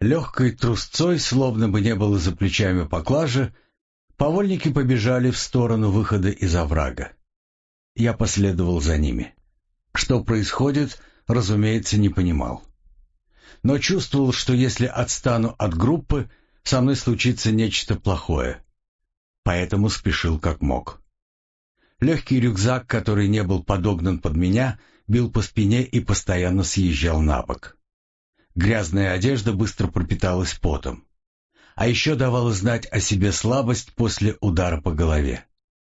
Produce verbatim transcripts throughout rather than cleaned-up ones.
Легкой трусцой, словно бы не было за плечами поклажи, повольники побежали в сторону выхода из оврага. Я последовал за ними. Что происходит, разумеется, не понимал. Но чувствовал, что если отстану от группы, со мной случится нечто плохое. Поэтому спешил как мог. Легкий рюкзак, который не был подогнан под меня, бил по спине и постоянно съезжал на бок. Грязная одежда быстро пропиталась потом. А еще давала знать о себе слабость после удара по голове.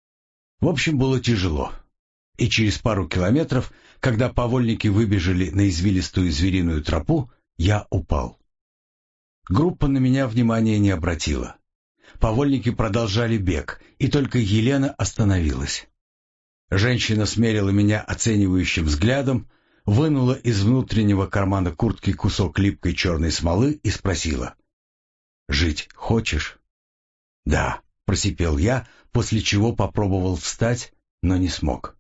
В общем, было тяжело. И через пару километров, когда повольники выбежали на извилистую звериную тропу, я упал. Группа на меня внимания не обратила. Повольники продолжали бег, и только Елена остановилась. Женщина смерила меня оценивающим взглядом, вынула из внутреннего кармана куртки кусок липкой черной смолы и спросила: «Жить хочешь?» «Да», — просипел я, после чего попробовал встать, но не смог.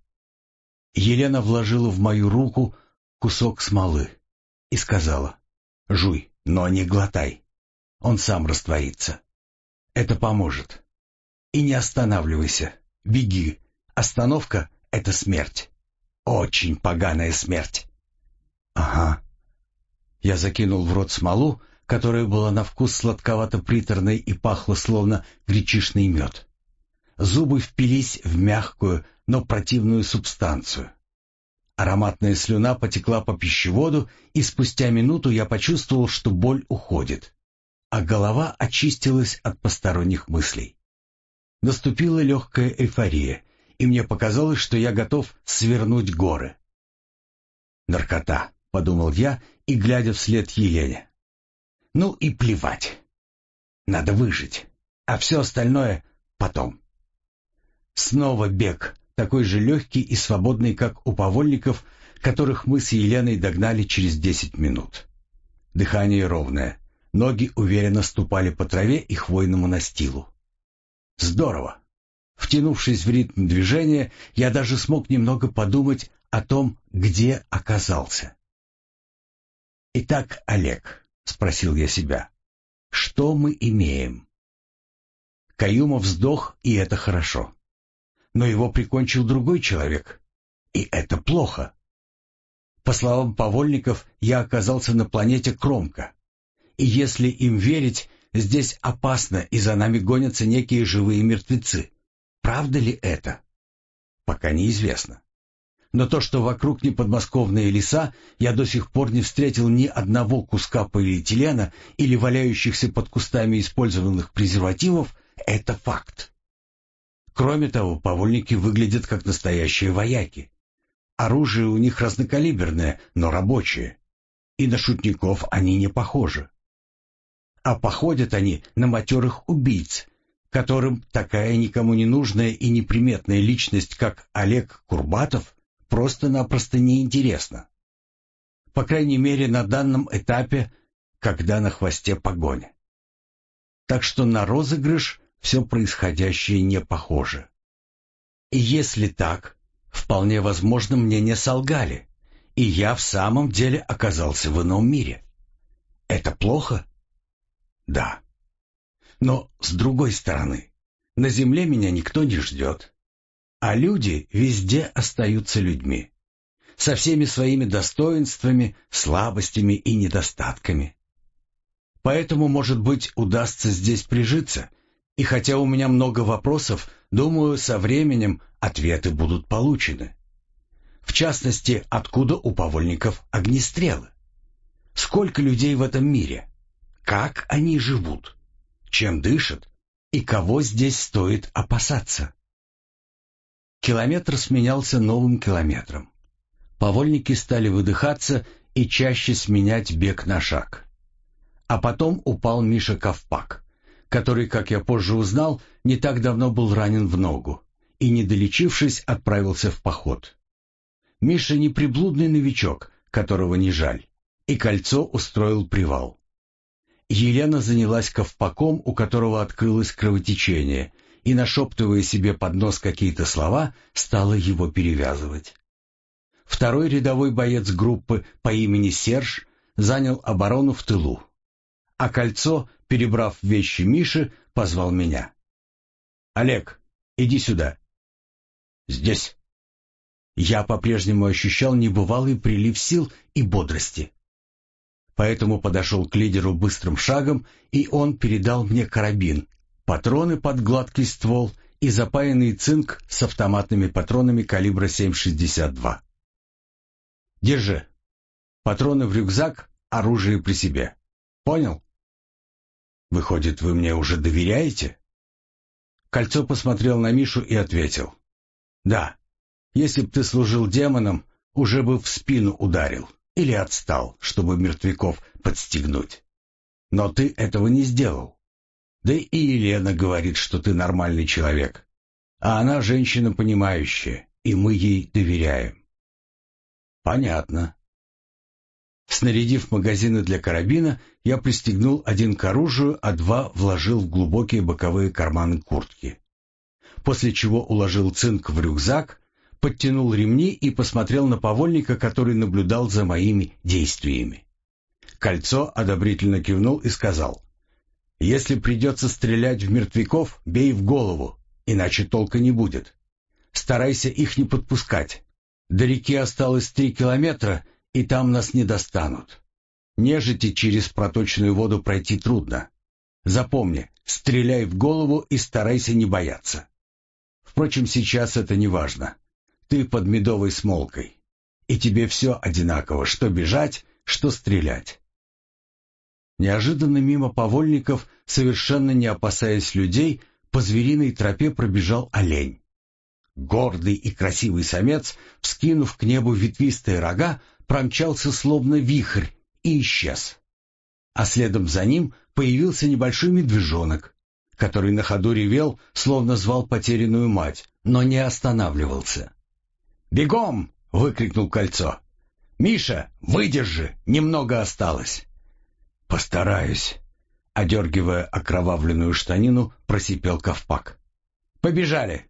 Елена вложила в мою руку кусок смолы и сказала: «Жуй, но не глотай, он сам растворится. Это поможет. И не останавливайся, беги. Остановка — это смерть. Очень поганая смерть». «Ага». Я закинул в рот смолу, которая была на вкус сладковато-приторной и пахла словно гречишный мед. Зубы впились в мягкую, но противную субстанцию. Ароматная слюна потекла по пищеводу, и спустя минуту я почувствовал, что боль уходит, а голова очистилась от посторонних мыслей. Наступила легкая эйфория, и мне показалось, что я готов свернуть горы. «Наркота», — подумал я, и глядя вслед Елене. «Ну и плевать. Надо выжить, а все остальное потом». Снова бег, такой же легкий и свободный, как у повольников, которых мы с Еленой догнали через десять минут. Дыхание ровное, ноги уверенно ступали по траве и хвойному настилу. Здорово! Втянувшись в ритм движения, я даже смог немного подумать о том, где оказался. «Итак, Олег», — спросил я себя, — «что мы имеем?» Каюмов сдох, и это хорошо. Но его прикончил другой человек, и это плохо. По словам повольников, я оказался на планете Кромка, и если им верить, здесь опасно, и за нами гонятся некие живые мертвецы. Правда ли это? Пока неизвестно. Но то, что вокруг не подмосковные леса, я до сих пор не встретил ни одного куска полиэтилена или валяющихся под кустами использованных презервативов, это факт. Кроме того, повольники выглядят как настоящие вояки. Оружие у них разнокалиберное, но рабочее. И на шутников они не похожи. А походят они на матерых убийц, которым такая никому не нужная и неприметная личность, как Олег Курбатов, просто-напросто неинтересна. По крайней мере, на данном этапе, когда на хвосте погоня. Так что на розыгрыш все происходящее не похоже. И если так, вполне возможно, мне не солгали, и я в самом деле оказался в ином мире. Это плохо? Да. Но с другой стороны, на земле меня никто не ждет, а люди везде остаются людьми, со всеми своими достоинствами, слабостями и недостатками. Поэтому, может быть, удастся здесь прижиться, и хотя у меня много вопросов, думаю, со временем ответы будут получены. В частности, откуда у повольников огнестрелы? Сколько людей в этом мире? Как они живут? Чем дышат? И кого здесь стоит опасаться? Километр сменялся новым километром. Повольники стали выдыхаться и чаще сменять бег на шаг. А потом упал Миша Ковпак, который, как я позже узнал, не так давно был ранен в ногу и, не долечившись, отправился в поход. Миша не приблудный новичок, которого не жаль, и Кольцо устроил привал. Елена занялась Ковпаком, у которого открылось кровотечение, и, нашептывая себе под нос какие-то слова, стала его перевязывать. Второй рядовой боец группы по имени Серж занял оборону в тылу, а Кольцо, перебрав вещи Миши, позвал меня. «Олег, иди сюда». «Здесь». Я по-прежнему ощущал небывалый прилив сил и бодрости. Поэтому подошел к лидеру быстрым шагом, и он передал мне карабин, патроны под гладкий ствол и запаянный цинк с автоматными патронами калибра семь шестьдесят два. «Держи. Патроны в рюкзак, оружие при себе. Понял?» «Выходит, вы мне уже доверяете?» Кольцо посмотрел на Мишу и ответил. «Да. Если б ты служил демонам, уже бы в спину ударил или отстал, чтобы мертвяков подстегнуть. Но ты этого не сделал. Да и Елена говорит, что ты нормальный человек. А она женщина понимающая, и мы ей доверяем». «Понятно». Снарядив магазины для карабина, я пристегнул один к оружию, а два вложил в глубокие боковые карманы куртки. После чего уложил цинк в рюкзак, подтянул ремни и посмотрел на повольника, который наблюдал за моими действиями. Кольцо одобрительно кивнул и сказал: «Если придется стрелять в мертвяков, бей в голову, иначе толка не будет. Старайся их не подпускать. До реки осталось три километра, и там нас не достанут. Нежити через проточную воду пройти трудно. Запомни, стреляй в голову и старайся не бояться. Впрочем, сейчас это не важно. Ты под медовой смолкой, и тебе все одинаково, что бежать, что стрелять». Неожиданно мимо повольников, совершенно не опасаясь людей, по звериной тропе пробежал олень. Гордый и красивый самец, вскинув к небу ветвистые рога, промчался словно вихрь и исчез. А следом за ним появился небольшой медвежонок, который на ходу ревел, словно звал потерянную мать, но не останавливался. «Бегом!» — выкрикнул Кольцо. «Миша, выдержи, немного осталось». «Постараюсь», — одергивая окровавленную штанину, просипел Ковпак. «Побежали!»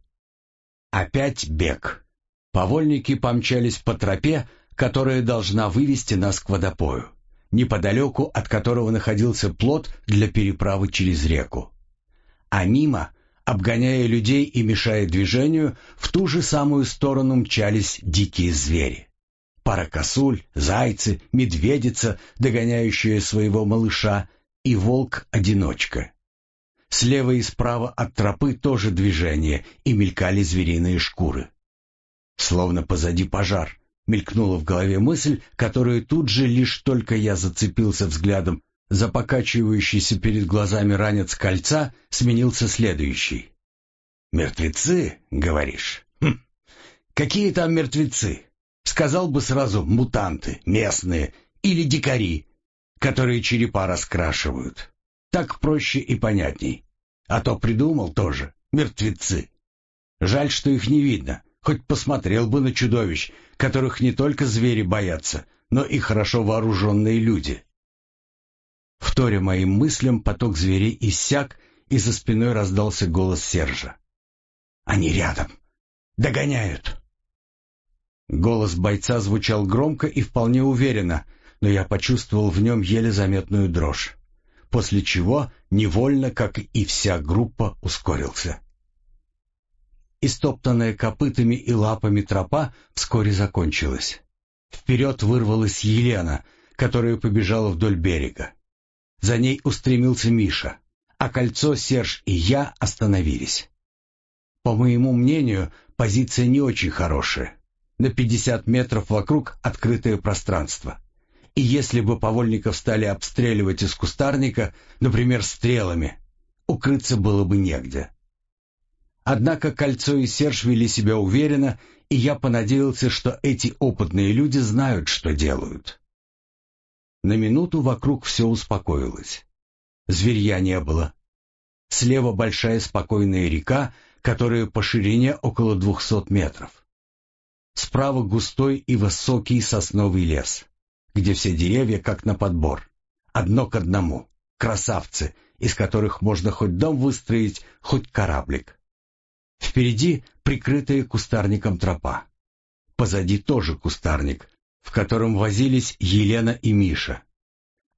Опять бег. Повольники помчались по тропе, которая должна вывести нас к водопою, неподалеку от которого находился плот для переправы через реку. А мимо, обгоняя людей и мешая движению, в ту же самую сторону мчались дикие звери. Пара косуль, зайцы, медведица, догоняющая своего малыша, и волк-одиночка. Слева и справа от тропы тоже движение, и мелькали звериные шкуры. Словно позади пожар, мелькнула в голове мысль, которую тут же, лишь только я зацепился взглядом за покачивающийся перед глазами ранец Кольца, сменился следующий. «Мертвецы, говоришь? Хм. Какие там мертвецы? Сказал бы сразу мутанты, местные или дикари, которые черепа раскрашивают. Так проще и понятней. А то придумал тоже. Мертвецы. Жаль, что их не видно. Хоть посмотрел бы на чудовищ, которых не только звери боятся, но и хорошо вооруженные люди». Вторя моим мыслям, поток зверей иссяк, и за спиной раздался голос Сержа. «Они рядом. Догоняют». Голос бойца звучал громко и вполне уверенно, но я почувствовал в нем еле заметную дрожь, после чего невольно, как и вся группа, ускорился. Истоптанная копытами и лапами тропа вскоре закончилась. Вперед вырвалась Елена, которая побежала вдоль берега. За ней устремился Миша, а Кольцо, Серж и я остановились. По моему мнению, позиция не очень хорошая. На пятьдесят метров вокруг открытое пространство. И если бы повольников стали обстреливать из кустарника, например, стрелами, укрыться было бы негде. Однако Кольцо и Серж вели себя уверенно, и я понадеялся, что эти опытные люди знают, что делают. На минуту вокруг все успокоилось. Зверья не было. Слева большая спокойная река, которая по ширине около двухсот метров. Справа густой и высокий сосновый лес, где все деревья как на подбор, одно к одному, красавцы, из которых можно хоть дом выстроить, хоть кораблик. Впереди прикрытая кустарником тропа. Позади тоже кустарник, в котором возились Елена и Миша.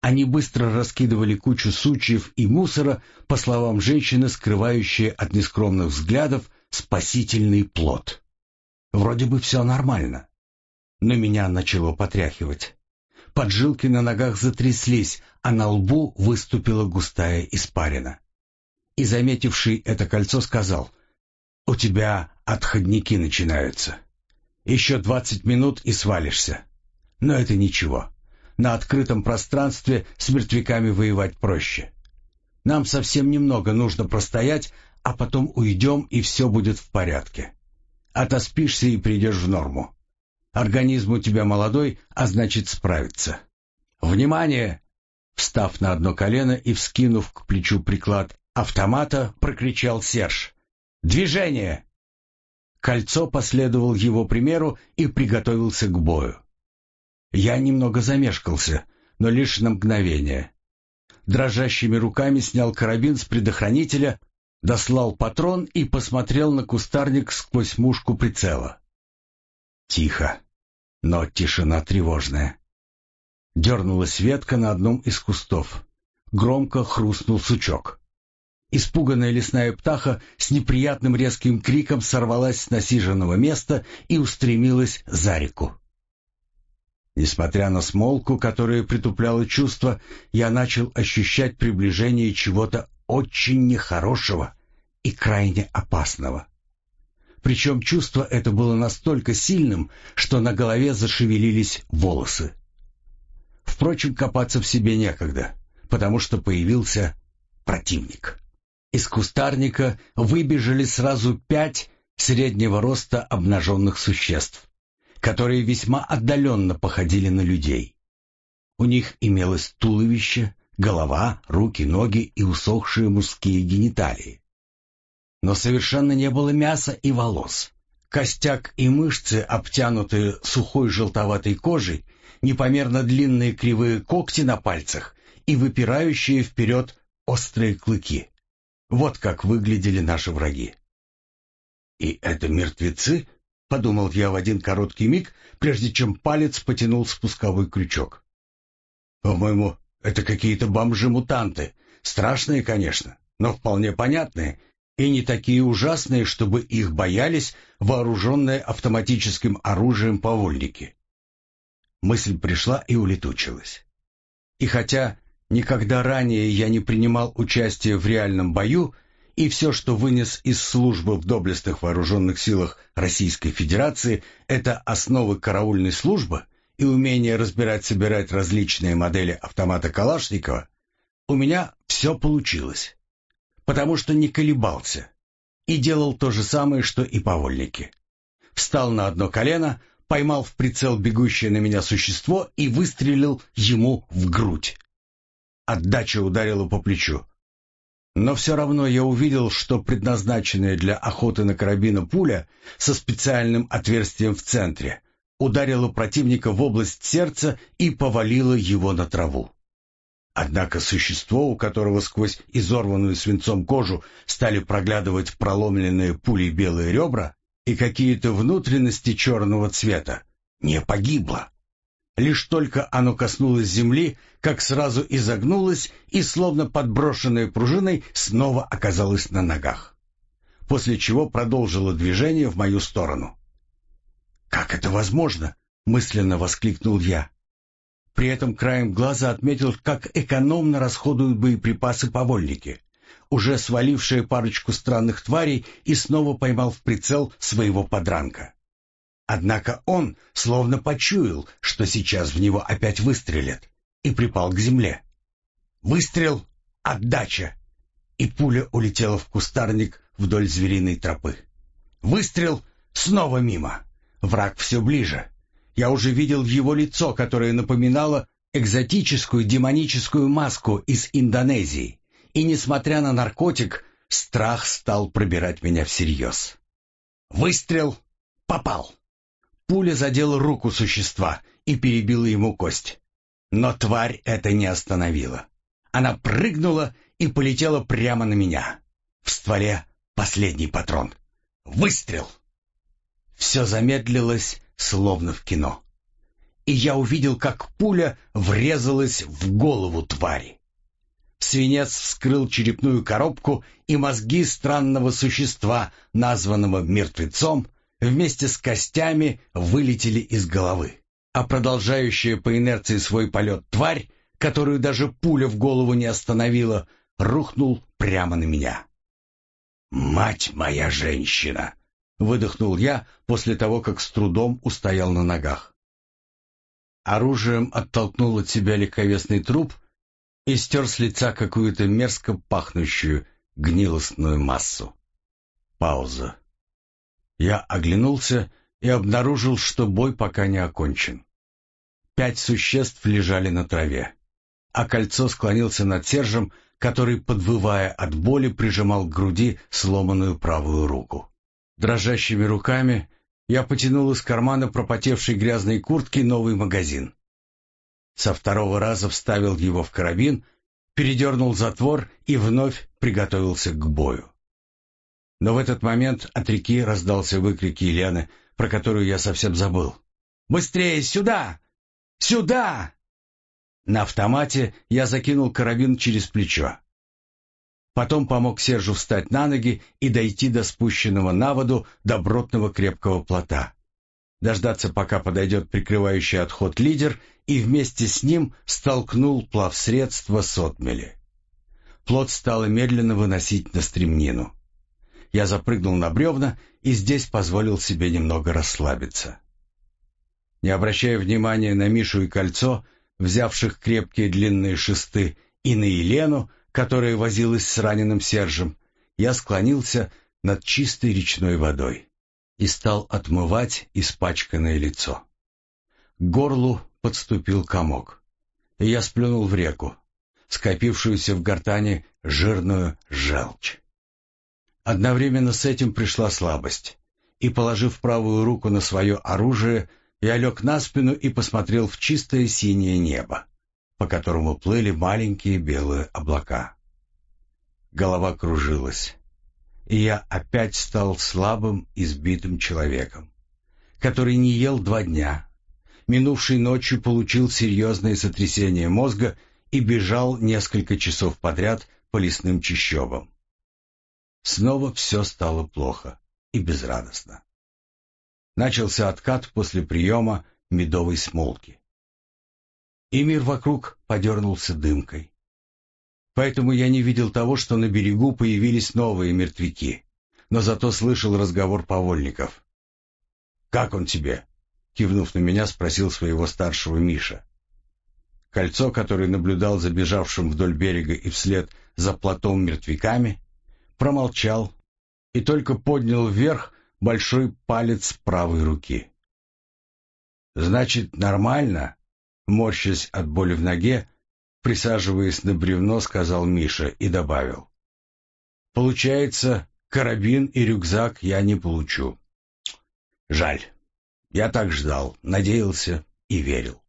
Они быстро раскидывали кучу сучьев и мусора, по словам женщины, скрывающие от нескромных взглядов спасительный плод. Вроде бы все нормально, но меня начало потряхивать. Поджилки на ногах затряслись, а на лбу выступила густая испарина. И заметивший это кольцо сказал: «У тебя отходники начинаются. Еще двадцать минут и свалишься. Но это ничего. На открытом пространстве с мертвяками воевать проще. Нам совсем немного нужно простоять, а потом уйдем, и все будет в порядке. Отоспишься и придешь в норму. Организм у тебя молодой, а значит справится. Внимание!» Встав на одно колено и вскинув к плечу приклад автомата, прокричал Серж: «Движение!» Кольцо последовал его примеру и приготовился к бою. Я немного замешкался, но лишь на мгновение. Дрожащими руками снял карабин с предохранителя, дослал патрон и посмотрел на кустарник сквозь мушку прицела. Тихо, но тишина тревожная. Дернулась ветка на одном из кустов. Громко хрустнул сучок. Испуганная лесная птаха с неприятным резким криком сорвалась с насиженного места и устремилась за реку. Несмотря на смолку, которая притупляла чувства, я начал ощущать приближение чего-то очень нехорошего и крайне опасного. Причем чувство это было настолько сильным, что на голове зашевелились волосы. Впрочем, копаться в себе некогда, потому что появился противник. Из кустарника выбежали сразу пять среднего роста обнаженных существ, которые весьма отдаленно походили на людей. У них имелось туловище, голова, руки, ноги и усохшие мужские гениталии. Но совершенно не было мяса и волос. Костяк и мышцы, обтянутые сухой желтоватой кожей, непомерно длинные кривые когти на пальцах и выпирающие вперед острые клыки. Вот как выглядели наши враги. «И это мертвецы?» — подумал я в один короткий миг, прежде чем палец потянул спусковой крючок. «По-моему, это какие-то бомжи-мутанты. Страшные, конечно, но вполне понятные, и не такие ужасные, чтобы их боялись вооруженные автоматическим оружием повольники». Мысль пришла и улетучилась. И хотя никогда ранее я не принимал участия в реальном бою, и все, что вынес из службы в доблестных вооруженных силах Российской Федерации, это основы караульной службы и умение разбирать-собирать различные модели автомата Калашникова, у меня все получилось, потому что не колебался и делал то же самое, что и повольники. Встал на одно колено, поймал в прицел бегущее на меня существо и выстрелил ему в грудь. Отдача ударила по плечу. Но все равно я увидел, что предназначенная для охоты на карабина пуля со специальным отверстием в центре ударила противника в область сердца и повалила его на траву. Однако существо, у которого сквозь изорванную свинцом кожу стали проглядывать проломленные пулей белые ребра и какие-то внутренности черного цвета, не погибло. Лишь только оно коснулось земли, как сразу изогнулось и, словно подброшенное пружиной, снова оказалось на ногах. После чего продолжило движение в мою сторону. «Как это возможно?» — мысленно воскликнул я. При этом краем глаза отметил, как экономно расходуют боеприпасы повольники, уже свалившие парочку странных тварей, и снова поймал в прицел своего подранка. Однако он словно почуял, что сейчас в него опять выстрелят, и припал к земле. Выстрел, отдача, и пуля улетела в кустарник вдоль звериной тропы. Выстрел, снова мимо. Враг все ближе. Я уже видел его лицо, которое напоминало экзотическую демоническую маску из Индонезии, и, несмотря на наркотик, страх стал пробирать меня всерьез. Выстрел, попал. Пуля задела руку существа и перебила ему кость. Но тварь это не остановила. Она прыгнула и полетела прямо на меня. В стволе последний патрон. Выстрел! Все замедлилось, словно в кино. и я увидел, как пуля врезалась в голову твари. Свинец вскрыл черепную коробку, и мозги странного существа, названного мертвецом, вместе с костями вылетели из головы. А продолжающая по инерции свой полет тварь, которую даже пуля в голову не остановила, рухнул прямо на меня. «Мать моя женщина!» — выдохнул я после того, как с трудом устоял на ногах. Оружием оттолкнул от себя легковесный труп и стер с лица какую-то мерзко пахнущую гнилостную массу. Пауза. Я оглянулся и обнаружил, что бой пока не окончен. Пять существ лежали на траве, а Кольцо склонился над Сержем, который, подвывая от боли, прижимал к груди сломанную правую руку. Дрожащими руками я потянул из кармана пропотевшей грязной куртки новый магазин. Со второго раза вставил его в карабин, передернул затвор и вновь приготовился к бою. Но в этот момент от реки раздался выкрик Елены, про которую я совсем забыл. «Быстрее, сюда! Сюда!» На автомате я закинул карабин через плечо. Потом помог Сержу встать на ноги и дойти до спущенного на воду добротного крепкого плота. Дождаться, пока подойдет прикрывающий отход лидер, и вместе с ним столкнул плавсредство с отмели. Плот стало медленно выносить на стремнину. Я запрыгнул на бревна и здесь позволил себе немного расслабиться. Не обращая внимания на Мишу и Кольцо, взявших крепкие длинные шесты, и на Елену, которая возилась с раненым Сержем, я склонился над чистой речной водой и стал отмывать испачканное лицо. К горлу подступил комок, и я сплюнул в реку, скопившуюся в гортани жирную желчь. Одновременно с этим пришла слабость, и, положив правую руку на свое оружие, я лег на спину и посмотрел в чистое синее небо, по которому плыли маленькие белые облака. Голова кружилась, и я опять стал слабым, избитым человеком, который не ел два дня, минувшей ночью получил серьезное сотрясение мозга и бежал несколько часов подряд по лесным чащобам. Снова все стало плохо и безрадостно. Начался откат после приема медовой смолки. И мир вокруг подернулся дымкой. Поэтому я не видел того, что на берегу появились новые мертвяки, но зато слышал разговор повольников. «Как он тебе?» — кивнув на меня, спросил своего старшего Миша. Кольцо, который наблюдал за бежавшим вдоль берега и вслед за плотом мертвяками, промолчал и только поднял вверх большой палец правой руки. «Значит, нормально?» — морщась от боли в ноге, присаживаясь на бревно, сказал Миша и добавил. «Получается, карабин и рюкзак я не получу. Жаль. Я так ждал, надеялся и верил».